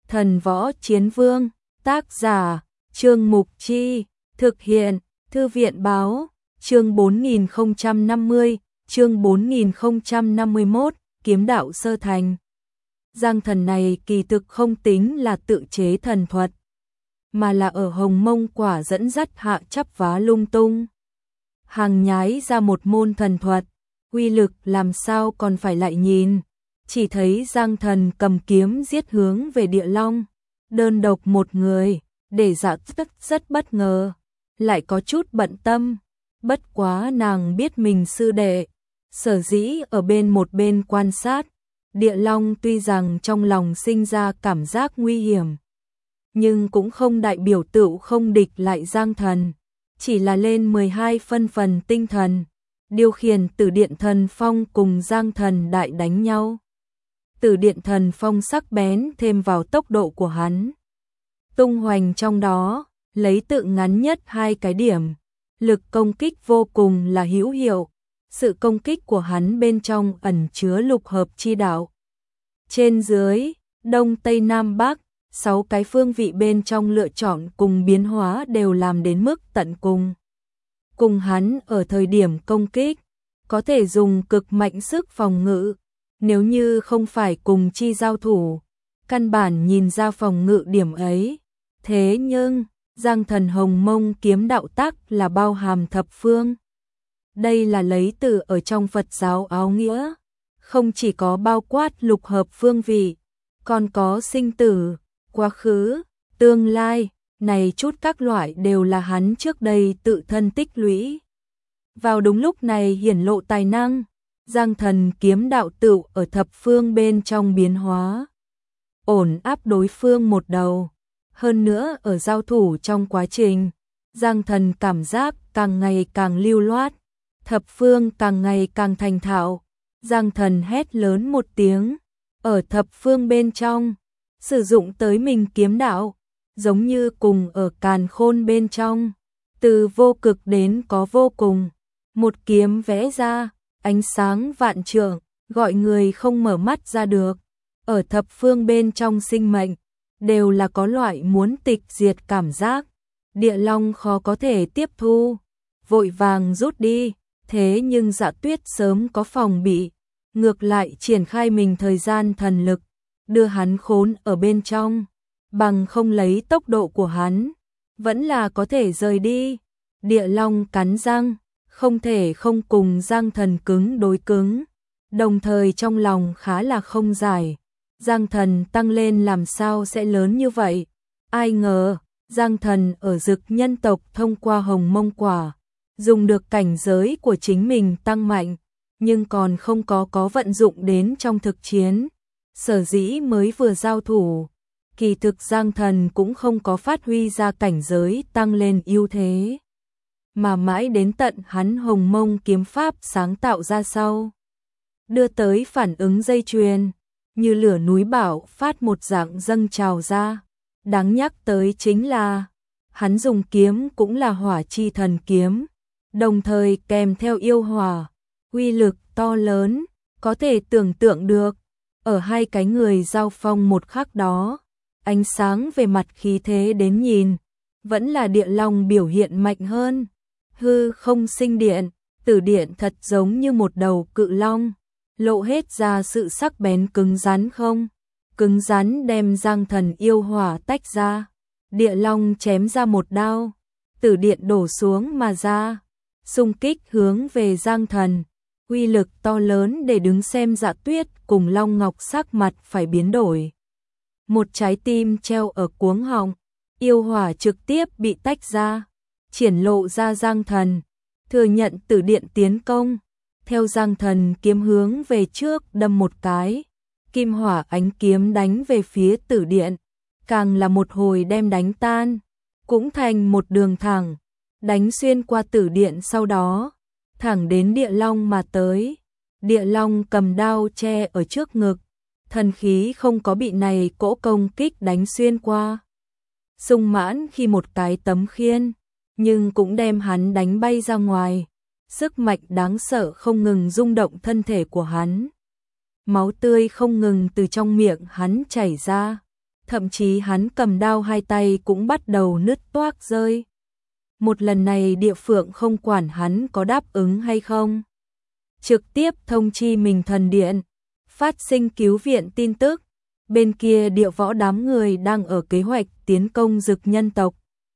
Thần Võ Chiến Vương, tác giả, Trương Mục Chi, thực hiện, Thư viện Báo, chương 4050, chương 4051, kiếm đạo sơ thành. Giang thần này kỳ thực không tính là tự chế thần thuật, mà là ở Hồng Mông Quả dẫn dắt hạ chắp vá lung tung. Hàng nhái ra một môn thần thuật, uy lực làm sao còn phải lại nhìn. Chỉ thấy Giang thần cầm kiếm giết hướng về Địa Long, đơn độc một người, để Dạ Tất rất bất ngờ, lại có chút bận tâm. Bất quá nàng biết mình sư đệ, sở dĩ ở một bên quan sát. Địa Long tuy rằng trong lòng sinh ra cảm giác nguy hiểm, nhưng cũng không đại biểu tựu không địch lại Giang thần, chỉ là lên 12 phân phần tinh thần, điều khiển Tử Điện Thần Phong cùng Giang thần đại đánh nhau. Tử Điện Thần Phong sắc bén thêm vào tốc độ của hắn, tung hoành trong đó, lấy tự ngắn nhất 2 cái điểm, lực công kích vô cùng là hữu hiệu. Sự công kích của hắn bên trong ẩn chứa lục hợp chi đạo. Trên dưới, đông tây nam bắc, 6 cái phương vị bên trong lựa chọn cùng biến hóa đều làm đến mức tận cùng. Cùng hắn ở thời điểm công kích, có thể dùng cực mạnh sức phòng ngự. Nếu như không phải cùng chi giao thủ, căn bản nhìn ra phòng ngự điểm ấy. Thế nhưng, Giang thần Hồng Mông kiếm đạo tắc là bao hàm thập phương. Đây là lấy từ ở trong Phật giáo áo nghĩa, không chỉ có bao quát lục hợp phương vị, còn có sinh tử, quá khứ, tương lai, này chút các loại đều là hắn trước đây tự thân tích lũy. Vào đúng lúc này hiển lộ tài năng, Giang thần kiếm đạo tựu ở thập phương bên trong biến hóa, ổn áp đối phương một đầu. Hơn nữa ở giao thủ trong quá trình, Giang thần cảm giác càng ngày càng lưu loát, thập phương càng ngày càng thành thạo. Giang thần hét lớn một tiếng, ở thập phương bên trong, sử dụng tới mình kiếm đạo, giống như cùng ở càn khôn bên trong, từ vô cực đến có vô cùng, một kiếm vẽ ra, ánh sáng vạn trượng, gọi người không mở mắt ra được. Ở thập phương bên trong sinh mệnh, đều là có loại muốn tịch diệt cảm giác. Địa Long khó có thể tiếp thu, vội vàng rút đi. Thế nhưng Dạ Tuyết sớm có phòng bị, ngược lại triển khai mình thời gian thần lực, đưa hắn khốn ở bên trong, bằng không lấy tốc độ của hắn, vẫn là có thể rời đi. Địa Long cắn răng, không thể không cùng Giang thần cứng đối cứng, đồng thời trong lòng khá là không giải. Giang thần tăng lên làm sao sẽ lớn như vậy? Ai ngờ, Giang thần ở Dực nhân tộc thông qua Hồng Mông Quả, dùng được cảnh giới của chính mình tăng mạnh, nhưng còn không có vận dụng đến trong thực chiến. Sở dĩ mới vừa giao thủ, kỳ thực Giang thần cũng không có phát huy ra cảnh giới tăng lên ưu thế, mà mãi đến tận hắn Hồng Mông kiếm pháp sáng tạo ra sau, đưa tới phản ứng dây chuyền, như lửa núi bão phát một dạng dâng trào ra. Đáng nhắc tới chính là, hắn dùng kiếm cũng là hỏa chi thần kiếm, đồng thời kèm theo yêu hỏa, uy lực to lớn, có thể tưởng tượng được. Ở hai cái người giao phong một khắc đó, ánh sáng về mặt khí thế đến nhìn, vẫn là Địa Long biểu hiện mạnh hơn. Hư không sinh điện, Tử Điện thật giống như một đầu cự long, lộ hết ra sự sắc bén cứng rắn không? Cứng rắn đem Giang thần yêu hỏa tách ra. Địa Long chém ra một đao, Tử Điện đổ xuống mà ra, xung kích hướng về Giang thần, uy lực to lớn để đứng xem Dạ Tuyết cùng Long Ngọc sắc mặt phải biến đổi. Một trái tim treo ở cuống họng, yêu hỏa trực tiếp bị tách ra, triển lộ ra Giang thần, thừa nhận Tử Điện tiến công, theo Giang thần kiếm hướng về trước đâm một cái, kim hỏa ánh kiếm đánh về phía Tử Điện, càng là một hồi đem đánh tan, cũng thành một đường thẳng, đánh xuyên qua Tử Điện sau đó, thẳng đến Địa Long mà tới. Địa Long cầm đao che ở trước ngực, thần khí không có bị này cỗ công kích đánh xuyên qua. Sung mãn khi một cái tấm khiên, nhưng cũng đem hắn đánh bay ra ngoài, sức mạnh đáng sợ không ngừng rung động thân thể của hắn. Máu tươi không ngừng từ trong miệng hắn chảy ra, thậm chí hắn cầm đao hai tay cũng bắt đầu nứt toác rơi. Một lần này Địa Phượng không quản hắn có đáp ứng hay không, trực tiếp thông chi Minh Thần Điện, phát sinh cứu viện tin tức. Bên kia Địa Võ đám người đang ở kế hoạch tiến công Dực nhân tộc.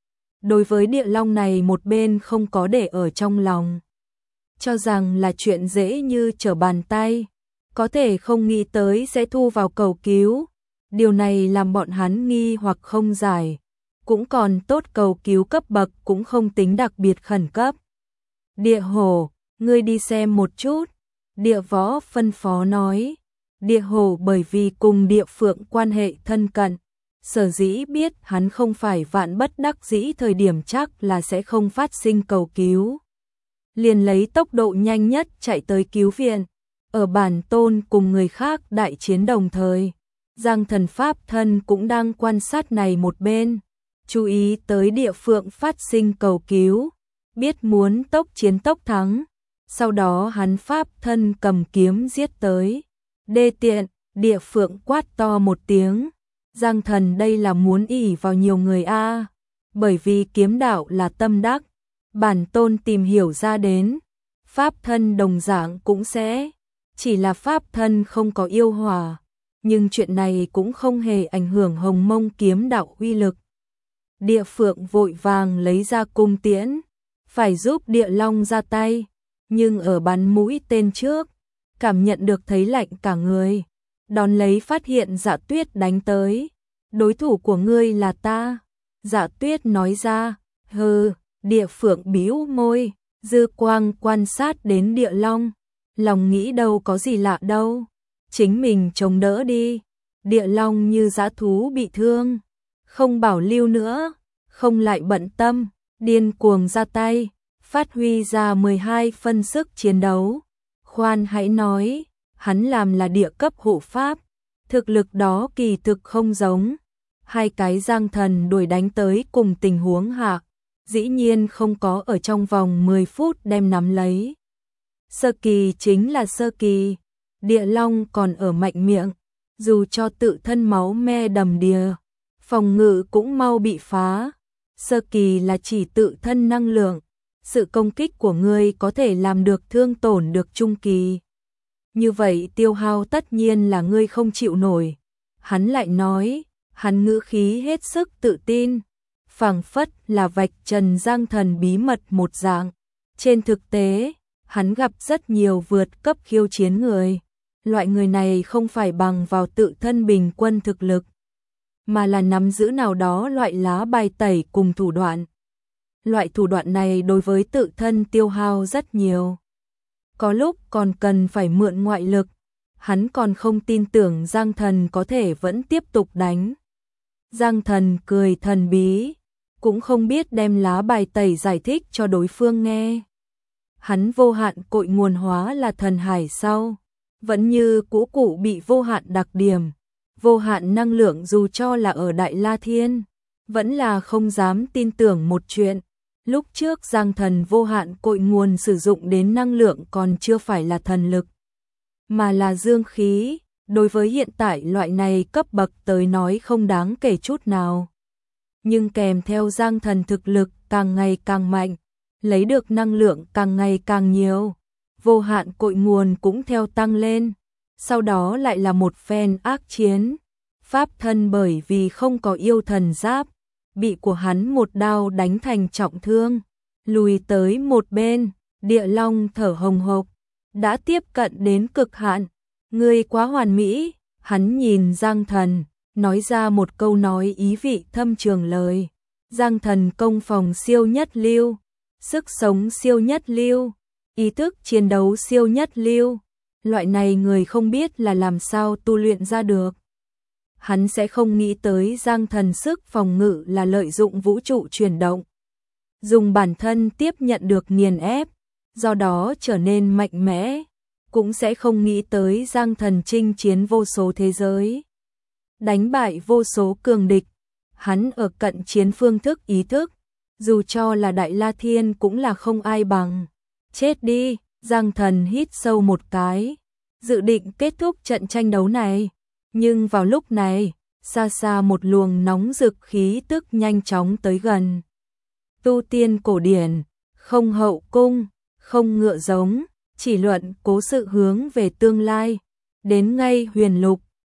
Đối với Địa Long này một bên không có để ở trong lòng, cho rằng là chuyện dễ như trở bàn tay, có thể không nghĩ tới sẽ thu vào cầu cứu. Điều này làm bọn hắn nghi hoặc không giải, cũng còn tốt cầu cứu cấp bậc cũng không tính đặc biệt khẩn cấp. Địa Hổ, ngươi đi xem một chút, Địa Võ phân phó nói. Địa Hổ bởi vì cùng Địa Phượng quan hệ thân cận, sở dĩ biết hắn không phải vạn bất đắc dĩ thời điểm chắc là sẽ không phát sinh cầu cứu. Liền lấy tốc độ nhanh nhất chạy tới cứu viện. Ở Bản Tôn cùng người khác đại chiến đồng thời, Giang Thần Pháp Thân cũng đang quan sát này một bên, chú ý tới Địa Phượng phát sinh cầu cứu, biết muốn tốc chiến tốc thắng. Sau đó hắn Pháp Thân cầm kiếm giết tới. Đê tiện, Địa Phượng quát to một tiếng. Giang Thần đây là muốn ỷ vào nhiều người a, bởi vì kiếm đạo là tâm đắc, Bản Tôn tìm hiểu ra đến, Pháp Thân đồng dạng cũng sẽ, chỉ là Pháp Thân không có yêu hỏa, nhưng chuyện này cũng không hề ảnh hưởng Hồng Mông kiếm đạo uy lực. Địa Phượng vội vàng lấy ra cung tiễn, phải giúp Địa Long ra tay, nhưng ở bắn mũi tên trước, cảm nhận được thấy lạnh cả người, đón lấy phát hiện Dạ Tuyết đánh tới. Đối thủ của ngươi là ta, Dạ Tuyết nói ra. Hừ, Địa Phượng bĩu môi, dư quang quan sát đến Địa Long, lòng nghĩ đâu có gì lạ đâu, chính mình chống đỡ đi. Địa Long như dã thú bị thương, không bảo lưu nữa, không lại bận tâm, điên cuồng ra tay, phát huy ra 12 phân sức chiến đấu. Khoan hãy nói, hắn làm là địa cấp hộ pháp, thực lực đó kỳ thực không giống. Hai cái Giang Thần đuổi đánh tới cùng tình huống hạ, dĩ nhiên không có ở trong vòng 10 phút đem nắm lấy. Sơ kỳ chính là sơ kỳ, Địa Long còn ở mạnh miệng, dù cho tự thân máu me đầm đìa, phòng ngự cũng mau bị phá. Sơ kỳ là chỉ tự thân năng lượng, sự công kích của ngươi có thể làm được thương tổn được trung kỳ. Như vậy tiêu hao tất nhiên là ngươi không chịu nổi. Hắn lại nói, hắn ngữ khí hết sức tự tin, phảng phất là vạch trần Giang Thần bí mật một dạng. Trên thực tế, hắn gặp rất nhiều vượt cấp khiêu chiến người. Loại người này không phải bằng vào tự thân bình quân thực lực, mà là nắm giữ nào đó loại lá bài tẩy cùng thủ đoạn. Loại thủ đoạn này đối với tự thân tiêu hao rất nhiều. Có lúc còn cần phải mượn ngoại lực. Hắn còn không tin tưởng Giang Thần có thể vẫn tiếp tục đánh. Giang Thần cười thần bí, cũng không biết đem lá bài tẩy giải thích cho đối phương nghe. Hắn vô hạn cội nguồn hóa là thần hải sau, vẫn như cũ cụ bị vô hạn đặc điểm, vô hạn năng lượng dù cho là ở Đại La Thiên, vẫn là không dám tin tưởng một chuyện. Lúc trước Giang Thần vô hạn cội nguồn sử dụng đến năng lượng còn chưa phải là thần lực, mà là dương khí, đối với hiện tại loại này cấp bậc tới nói không đáng kể chút nào. Nhưng kèm theo Giang Thần thực lực càng ngày càng mạnh, lấy được năng lượng càng ngày càng nhiều, vô hạn cội nguồn cũng theo tăng lên. Sau đó lại là một phen ác chiến, Pháp Thân bởi vì không có yêu thần giáp, bị của hắn một đao đánh thành trọng thương, lùi tới một bên. Địa Long thở hồng hộc, đã tiếp cận đến cực hạn. Ngươi quá hoàn mỹ. Hắn nhìn Giang Thần, nói ra một câu nói ý vị thâm trường lời. Giang Thần công phòng siêu nhất lưu, sức sống siêu nhất lưu, ý thức chiến đấu siêu nhất lưu. Loại này người không biết là làm sao tu luyện ra được. Hắn sẽ không nghĩ tới Giang Thần sức phòng ngự là lợi dụng vũ trụ chuyển động, dùng bản thân tiếp nhận được nghiền ép, do đó trở nên mạnh mẽ. Cũng sẽ không nghĩ tới Giang Thần chinh chiến vô số thế giới, đánh bại vô số cường địch. Hắn ở cận chiến phương thức ý thức, dù cho là Đại La Thiên cũng là không ai bằng. Chết đi. Giang Thần hít sâu một cái, dự định kết thúc trận tranh đấu này. Nhưng vào lúc này, xa xa một luồng nóng rực khí tức nhanh chóng tới gần. Tu tiên cổ điển, không hậu cung, không ngựa giống, chỉ luận cố sự hướng về tương lai. Đến ngay Huyền Lục,